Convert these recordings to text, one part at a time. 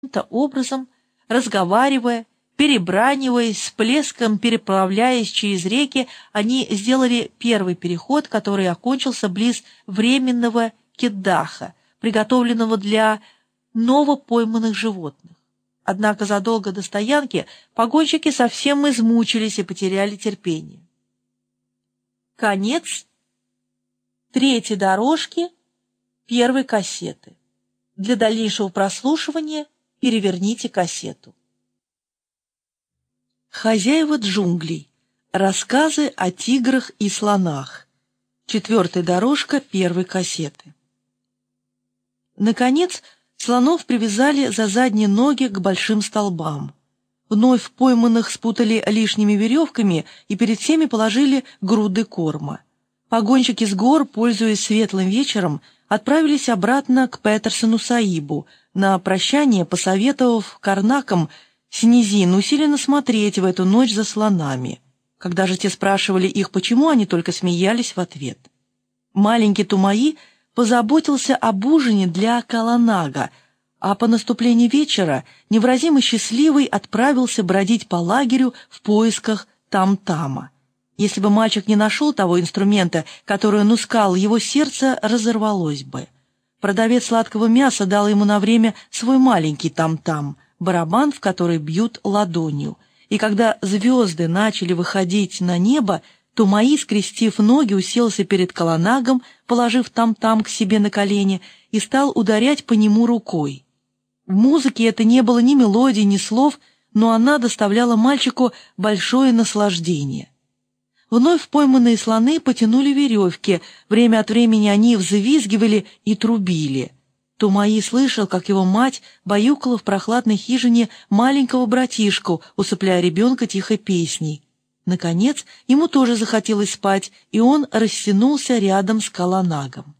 каким-то образом, разговаривая, перебраниваясь, с плеском переправляясь через реки, они сделали первый переход, который окончился близ временного киддаха, приготовленного для новопойманных животных. Однако задолго до стоянки погонщики совсем измучились и потеряли терпение. Конец третьей дорожки первой кассеты. Для дальнейшего прослушивания переверните кассету. Хозяева джунглей. Рассказы о тиграх и слонах. Четвертая дорожка первой кассеты. Наконец, слонов привязали за задние ноги к большим столбам. Вновь пойманных спутали лишними веревками и перед всеми положили груды корма. Погонщики с гор, пользуясь светлым вечером, отправились обратно к Петерсону-Саибу, на прощание посоветовав карнакам с низин усиленно смотреть в эту ночь за слонами. Когда же те спрашивали их, почему, они только смеялись в ответ. Маленький Тумаи позаботился об ужине для Каланага, а по наступлении вечера невыразимо счастливый отправился бродить по лагерю в поисках там-тама. Если бы мальчик не нашел того инструмента, который он искал, его сердце разорвалось бы. Продавец сладкого мяса дал ему на время свой маленький там-там, барабан, в который бьют ладонью. И когда звезды начали выходить на небо, Тумаи, скрестив ноги, уселся перед Каланагом, положив там-там к себе на колени, и стал ударять по нему рукой. В музыке это не было ни мелодий, ни слов, но она доставляла мальчику большое наслаждение. Вновь пойманные слоны потянули веревки, время от времени они взвизгивали и трубили. Тумаи слышал, как его мать баюкала в прохладной хижине маленького братишку, усыпляя ребенка тихой песней. Наконец, ему тоже захотелось спать, и он растянулся рядом с Каланагом.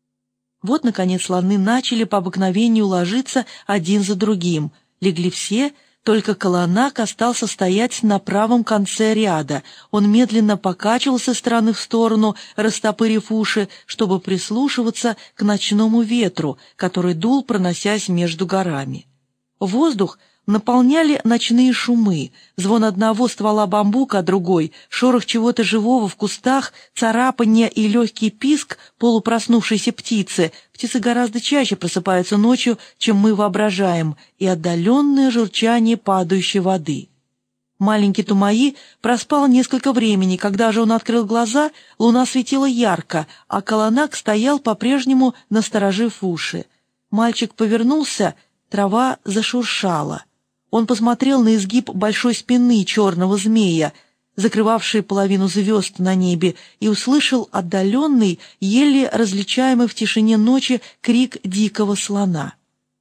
Вот, наконец, слоны начали по обыкновению ложиться один за другим. Легли все, только Каланаг остался стоять на правом конце ряда. Он медленно покачивался из стороны в сторону, растопырив уши, чтобы прислушиваться к ночному ветру, который дул, проносясь между горами. Воздух наполняли ночные шумы, звон одного ствола бамбука, а другой, шорох чего-то живого в кустах, царапанье и легкий писк полупроснувшейся птицы. Птицы гораздо чаще просыпаются ночью, чем мы воображаем, и отдаленное журчание падающей воды. Маленький Тумаи проспал несколько времени. Когда же он открыл глаза, луна светила ярко, а Каланаг стоял по-прежнему, насторожив уши. Мальчик повернулся, трава зашуршала. Он посмотрел на изгиб большой спины черного змея, закрывавшей половину звезд на небе, и услышал отдаленный, еле различаемый в тишине ночи крик дикого слона.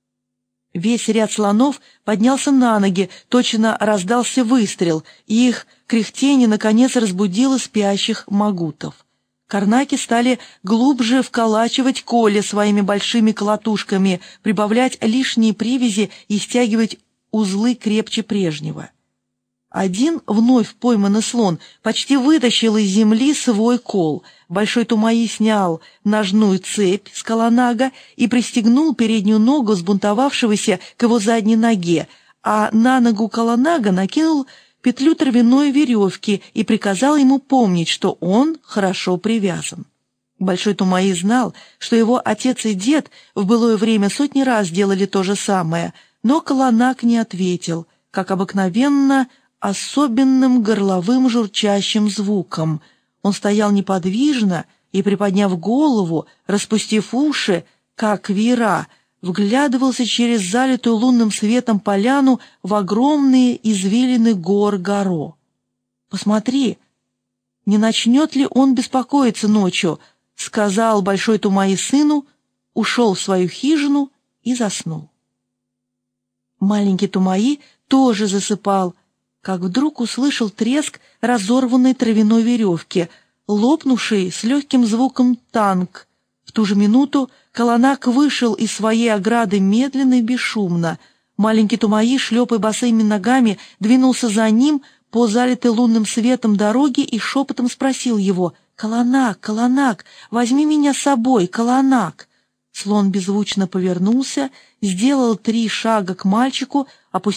Весь ряд слонов поднялся на ноги, точно раздался выстрел, и их кряхтение наконец разбудило спящих магутов. Карнаки стали глубже вколачивать коли своими большими колотушками, прибавлять лишние привязи и стягивать узлы крепче прежнего. Один вновь пойманный слон почти вытащил из земли свой кол. Большой Тумаи снял ножную цепь с Каланага и пристегнул переднюю ногу сбунтовавшегося к его задней ноге, а на ногу Каланага накинул петлю травяной веревки и приказал ему помнить, что он хорошо привязан. Большой Тумаи знал, что его отец и дед в былое время сотни раз делали то же самое, но Каланаг не ответил, как обыкновенно, особенным горловым журчащим звуком. Он стоял неподвижно и, приподняв голову, распустив уши, как веера, вглядывался через залитую лунным светом поляну в огромные извилины гор Гаро. «Посмотри, не начнет ли он беспокоиться ночью?» — сказал Большой Тумаи сыну, ушел в свою хижину и заснул. Маленький Тумаи тоже засыпал, как вдруг услышал треск разорванной травяной веревки, лопнувший с легким звуком танк. В ту же минуту Каланаг вышел из своей ограды медленно и бесшумно. Маленький Тумаи, шлепая босыми ногами, двинулся за ним по залитой лунным светом дороге и шепотом спросил его: «Каланаг, Каланаг, возьми меня с собой, Каланаг!» Слон беззвучно повернулся сделал 3 шага к мальчику, опустил